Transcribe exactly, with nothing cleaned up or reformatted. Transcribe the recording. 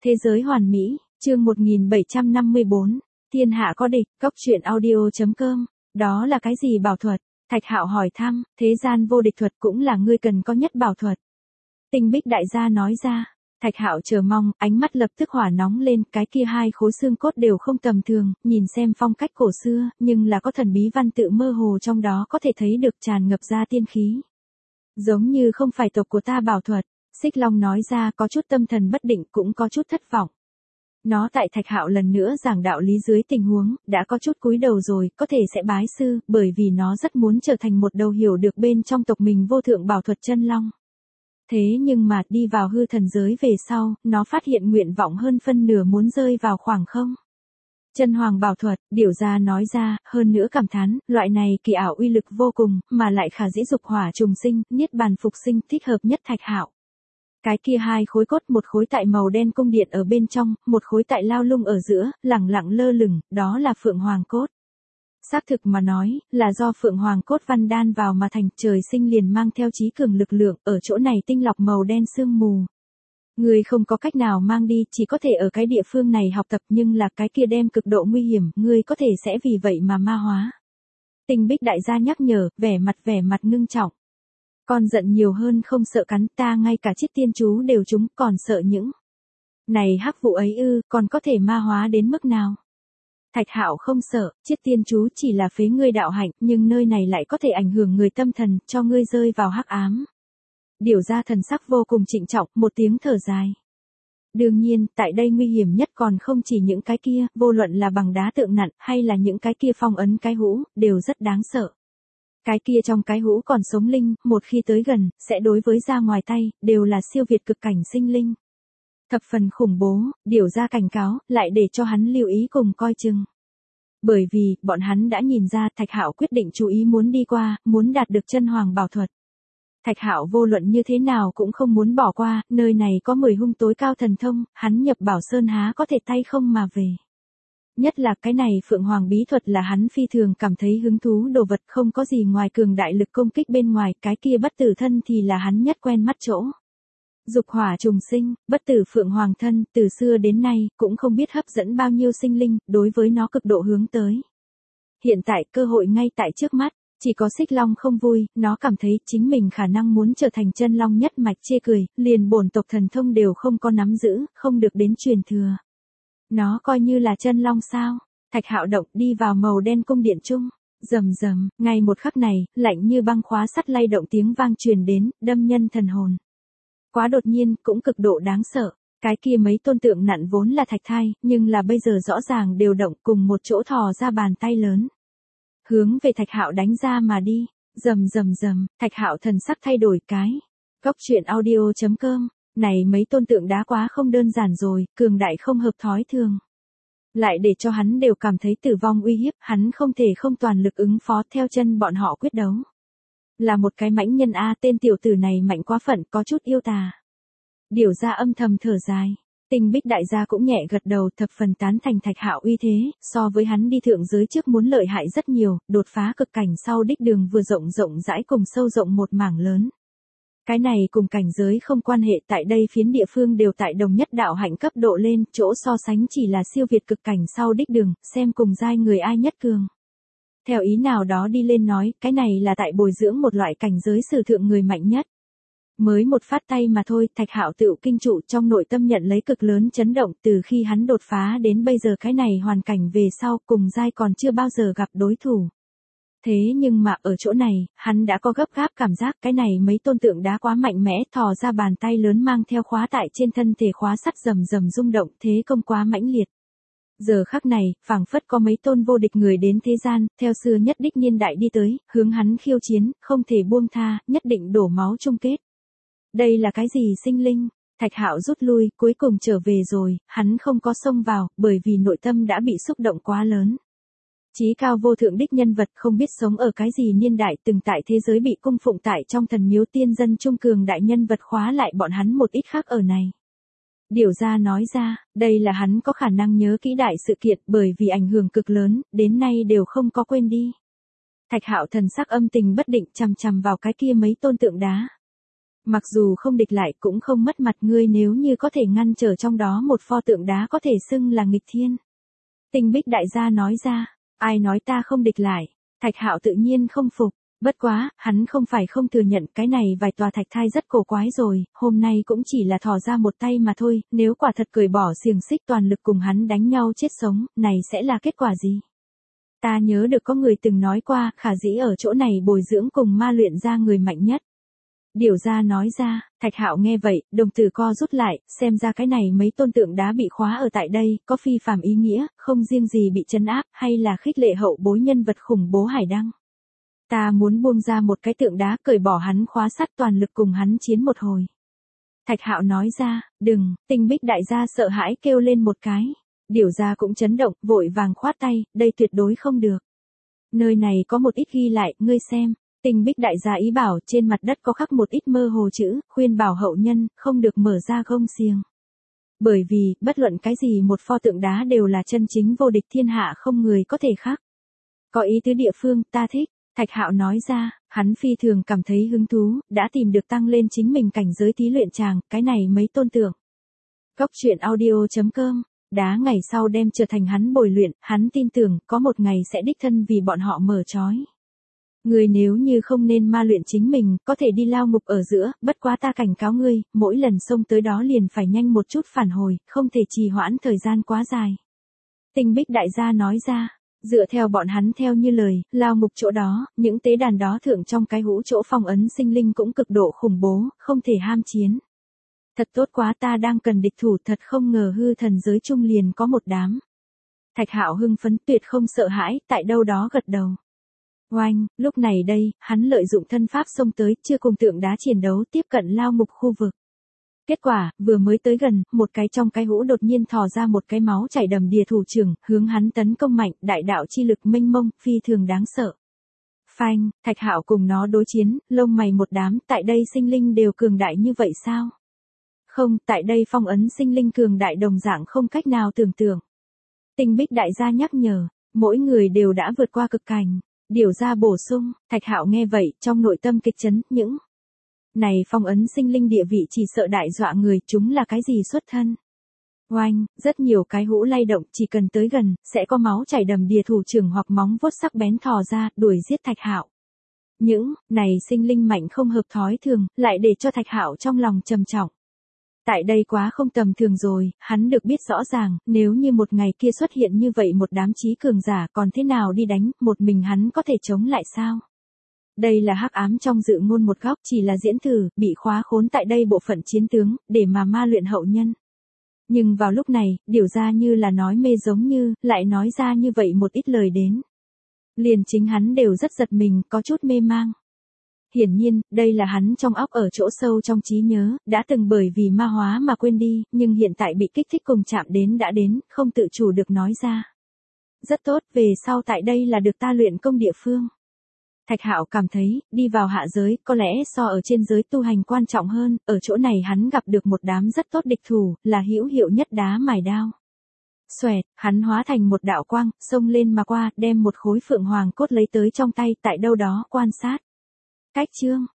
Thế giới hoàn mỹ, chương một nghìn bảy trăm năm mươi bốn, thiên hạ có địch, cốc truyện audio chấm com, đó là cái gì bảo thuật? Thạch Hạo hỏi thăm, thế gian vô địch thuật cũng là ngươi cần có nhất bảo thuật. Tinh Bích đại gia nói ra, Thạch Hạo chờ mong, ánh mắt lập tức hỏa nóng lên, cái kia hai khối xương cốt đều không tầm thường, nhìn xem phong cách cổ xưa, nhưng là có thần bí văn tự mơ hồ trong đó có thể thấy được tràn ngập ra tiên khí. Giống như không phải tộc của ta bảo thuật, Xích Long nói ra có chút tâm thần bất định cũng có chút thất vọng. Nó tại Thạch Hạo lần nữa giảng đạo lý dưới tình huống, đã có chút cúi đầu rồi, có thể sẽ bái sư, bởi vì nó rất muốn trở thành một đầu hiểu được bên trong tộc mình vô thượng bảo thuật chân long. Thế nhưng mà đi vào hư thần giới về sau, nó phát hiện nguyện vọng hơn phân nửa muốn rơi vào khoảng không. Chân hoàng bảo thuật, điểu gia nói ra, hơn nữa cảm thán, loại này kỳ ảo uy lực vô cùng, mà lại khả dĩ dục hỏa trùng sinh, niết bàn phục sinh, thích hợp nhất Thạch Hạo. Cái kia hai khối cốt, một khối tại màu đen cung điện ở bên trong, một khối tại lao lung ở giữa, lẳng lặng lơ lửng, đó là Phượng Hoàng cốt. Xác thực mà nói, là do Phượng Hoàng cốt văn đan vào mà thành, trời sinh liền mang theo trí cường lực lượng, ở chỗ này tinh lọc màu đen sương mù. Ngươi không có cách nào mang đi, chỉ có thể ở cái địa phương này học tập, nhưng là cái kia đem cực độ nguy hiểm, ngươi có thể sẽ vì vậy mà ma hóa. Tinh Bích đại gia nhắc nhở, vẻ mặt vẻ mặt ngưng trọng. Con giận nhiều hơn không sợ cắn, ta ngay cả chiết tiên chú đều trúng, còn sợ những này hắc vụ ấy ư, còn có thể ma hóa đến mức nào? Thạch Hạo không sợ, chiết tiên chú chỉ là phế ngươi đạo hạnh, nhưng nơi này lại có thể ảnh hưởng người tâm thần, cho ngươi rơi vào hắc ám. Điểu gia thần sắc vô cùng trịnh trọng, một tiếng thở dài. Đương nhiên, tại đây nguy hiểm nhất còn không chỉ những cái kia, vô luận là bằng đá tượng nặn, hay là những cái kia phong ấn cái hũ, đều rất đáng sợ. Cái kia trong cái hũ còn sống linh, một khi tới gần, sẽ đối với ra ngoài tay, đều là siêu việt cực cảnh sinh linh. Thập phần khủng bố, điểu gia cảnh cáo, lại để cho hắn lưu ý cùng coi chừng. Bởi vì, bọn hắn đã nhìn ra Thạch Hạo quyết định chú ý muốn đi qua, muốn đạt được chân hoàng bảo thuật. Thạch Hạo vô luận như thế nào cũng không muốn bỏ qua, nơi này có mười hung tối cao thần thông, hắn nhập bảo sơn há có thể tay không mà về. Nhất là cái này Phượng Hoàng bí thuật là hắn phi thường cảm thấy hứng thú đồ vật, không có gì ngoài cường đại lực công kích bên ngoài, cái kia bất tử thân thì là hắn nhất quen mắt chỗ. Dục hỏa trùng sinh, bất tử Phượng Hoàng thân, từ xưa đến nay, cũng không biết hấp dẫn bao nhiêu sinh linh, đối với nó cực độ hướng tới. Hiện tại cơ hội ngay tại trước mắt, chỉ có Xích Long không vui, nó cảm thấy chính mình khả năng muốn trở thành chân long nhất mạch, chê cười, liền bổn tộc thần thông đều không có nắm giữ, không được đến truyền thừa. Nó coi như là chân long sao? Thạch Hạo động đi vào màu đen cung điện chung. Rầm rầm, ngay một khắc này, lạnh như băng khóa sắt lay động tiếng vang truyền đến, đâm nhân thần hồn. Quá đột nhiên, cũng cực độ đáng sợ. Cái kia mấy tôn tượng nặn vốn là thạch thai, nhưng là bây giờ rõ ràng đều động cùng một chỗ thò ra bàn tay lớn. Hướng về Thạch Hạo đánh ra mà đi. Rầm rầm rầm, Thạch Hạo thần sắc thay đổi cái. Cốc truyện audio chấm com. Này mấy tôn tượng đá quá không đơn giản rồi, cường đại không hợp thói thường. Lại để cho hắn đều cảm thấy tử vong uy hiếp, hắn không thể không toàn lực ứng phó theo chân bọn họ quyết đấu. Là một cái mãnh nhân a, tên tiểu tử này mạnh quá phận, có chút yêu tà. Điểu gia âm thầm thở dài. Tinh Bích đại gia cũng nhẹ gật đầu, thập phần tán thành Thạch Hạo uy thế, so với hắn đi thượng giới trước muốn lợi hại rất nhiều, đột phá cực cảnh sau đích đường vừa rộng rộng rãi cùng sâu rộng một mảng lớn. Cái này cùng cảnh giới không quan hệ, tại đây phiến địa phương đều tại đồng nhất đạo hạnh cấp độ lên, chỗ so sánh chỉ là siêu việt cực cảnh sau đích đường, xem cùng giai người ai nhất cường. Theo ý nào đó đi lên nói, cái này là tại bồi dưỡng một loại cảnh giới sử thượng người mạnh nhất. Mới một phát tay mà thôi, Thạch Hạo tựu kinh trụ trong nội tâm nhận lấy cực lớn chấn động, từ khi hắn đột phá đến bây giờ cái này hoàn cảnh về sau, cùng giai còn chưa bao giờ gặp đối thủ. Thế nhưng mà ở chỗ này, hắn đã có gấp gáp cảm giác cái này mấy tôn tượng đá quá mạnh mẽ, thò ra bàn tay lớn mang theo khóa tại trên thân thể khóa sắt rầm rầm rung động, thế công quá mãnh liệt. Giờ khắc này, phảng phất có mấy tôn vô địch người đến thế gian, theo xưa nhất đích niên đại đi tới, hướng hắn khiêu chiến, không thể buông tha, nhất định đổ máu chung kết. Đây là cái gì sinh linh? Thạch Hạo rút lui, cuối cùng trở về rồi, hắn không có xông vào, bởi vì nội tâm đã bị xúc động quá lớn. Chí cao vô thượng đích nhân vật không biết sống ở cái gì niên đại, từng tại thế giới bị cung phụng tại trong thần miếu tiên dân trung cường đại nhân vật khóa lại bọn hắn một ít khác ở này. Điểu gia nói ra, đây là hắn có khả năng nhớ kỹ đại sự kiện, bởi vì ảnh hưởng cực lớn, đến nay đều không có quên đi. Thạch Hạo thần sắc âm tình bất định, chằm chằm vào cái kia mấy tôn tượng đá. Mặc dù không địch lại cũng không mất mặt ngươi nếu như có thể ngăn trở trong đó một pho tượng đá có thể xưng là nghịch thiên. Tinh Bích đại gia nói ra, ai nói ta không địch lại, Thạch Hạo tự nhiên không phục, bất quá, hắn không phải không thừa nhận cái này vài tòa thạch thai rất cổ quái rồi, hôm nay cũng chỉ là thò ra một tay mà thôi, nếu quả thật cởi bỏ xiềng xích toàn lực cùng hắn đánh nhau chết sống, này sẽ là kết quả gì? Ta nhớ được có người từng nói qua, khả dĩ ở chỗ này bồi dưỡng cùng ma luyện ra người mạnh nhất. Điều gia nói ra, Thạch Hạo nghe vậy, đồng tử co rút lại, xem ra cái này mấy tôn tượng đá bị khóa ở tại đây, có phi phàm ý nghĩa, không riêng gì bị trấn áp, hay là khích lệ hậu bối nhân vật khủng bố hải đăng. Ta muốn buông ra một cái tượng đá cởi bỏ hắn khóa sắt toàn lực cùng hắn chiến một hồi. Thạch Hạo nói ra, đừng, Tinh Bích đại gia sợ hãi kêu lên một cái. Điều gia cũng chấn động, vội vàng khoát tay, đây tuyệt đối không được. Nơi này có một ít ghi lại, ngươi xem. Tinh Bích đại gia ý bảo trên mặt đất có khắc một ít mơ hồ chữ, khuyên bảo hậu nhân, không được mở ra gông xiềng. Bởi vì, bất luận cái gì một pho tượng đá đều là chân chính vô địch thiên hạ không người có thể khác. Có ý tứ địa phương, ta thích. Thạch Hạo nói ra, hắn phi thường cảm thấy hứng thú, đã tìm được tăng lên chính mình cảnh giới thí luyện chàng, cái này mấy tôn tượng. Góc truyện audio chấm com, đá ngày sau đem trở thành hắn bồi luyện, hắn tin tưởng, có một ngày sẽ đích thân vì bọn họ mở trói. Ngươi nếu như không nên ma luyện chính mình, có thể đi lao ngục ở giữa, bất quá ta cảnh cáo ngươi, mỗi lần xông tới đó liền phải nhanh một chút phản hồi, không thể trì hoãn thời gian quá dài. Tinh Bích đại gia nói ra, dựa theo bọn hắn theo như lời, lao ngục chỗ đó, những tế đàn đó thượng trong cái hũ chỗ phong ấn sinh linh cũng cực độ khủng bố, không thể ham chiến. Thật tốt quá, ta đang cần địch thủ, thật không ngờ hư thần giới trung liền có một đám. Thạch Hạo hưng phấn tuyệt không sợ hãi, tại đâu đó gật đầu. Oanh, lúc này đây, hắn lợi dụng thân pháp xông tới, chưa cùng tượng đá chiến đấu tiếp cận lao ngục khu vực. Kết quả, vừa mới tới gần, một cái trong cái hũ đột nhiên thò ra một cái máu chảy đầm đìa thủ trưởng, hướng hắn tấn công mạnh, đại đạo chi lực mênh mông, phi thường đáng sợ. Phanh, Thạch Hạo cùng nó đối chiến, lông mày một đám, tại đây sinh linh đều cường đại như vậy sao? Không, tại đây phong ấn sinh linh cường đại đồng dạng không cách nào tưởng tượng. Tinh Bích đại gia nhắc nhở, mỗi người đều đã vượt qua cực cảnh. Điều ra bổ sung, Thạch Hạo nghe vậy, trong nội tâm kịch chấn, những này phong ấn sinh linh địa vị chỉ sợ đại dọa người, chúng là cái gì xuất thân. Oanh, rất nhiều cái hũ lay động, chỉ cần tới gần, sẽ có máu chảy đầm đìa thủ trưởng hoặc móng vuốt sắc bén thò ra, đuổi giết Thạch Hạo. Những này sinh linh mạnh không hợp thói thường, lại để cho Thạch Hạo trong lòng trầm trọng. Tại đây quá không tầm thường rồi, hắn được biết rõ ràng, nếu như một ngày kia xuất hiện như vậy một đám chí cường giả còn thế nào đi đánh, một mình hắn có thể chống lại sao? Đây là hắc ám trong dự ngôn một góc, chỉ là diễn thử, bị khóa khốn tại đây bộ phận chiến tướng, để mà ma luyện hậu nhân. Nhưng vào lúc này, điều ra như là nói mê giống như, lại nói ra như vậy một ít lời đến. Liền chính hắn đều rất giật mình, có chút mê mang. Hiển nhiên, đây là hắn trong óc ở chỗ sâu trong trí nhớ, đã từng bởi vì ma hóa mà quên đi, nhưng hiện tại bị kích thích cùng chạm đến đã đến, không tự chủ được nói ra. Rất tốt, về sau tại đây là được ta luyện công địa phương. Thạch Hạo cảm thấy, đi vào hạ giới, có lẽ so ở trên giới tu hành quan trọng hơn, ở chỗ này hắn gặp được một đám rất tốt địch thủ, là hữu hiệu nhất đá mài đao. Xoẹt, hắn hóa thành một đạo quang, xông lên mà qua, đem một khối phượng hoàng cốt lấy tới trong tay, tại đâu đó quan sát. Cách chương,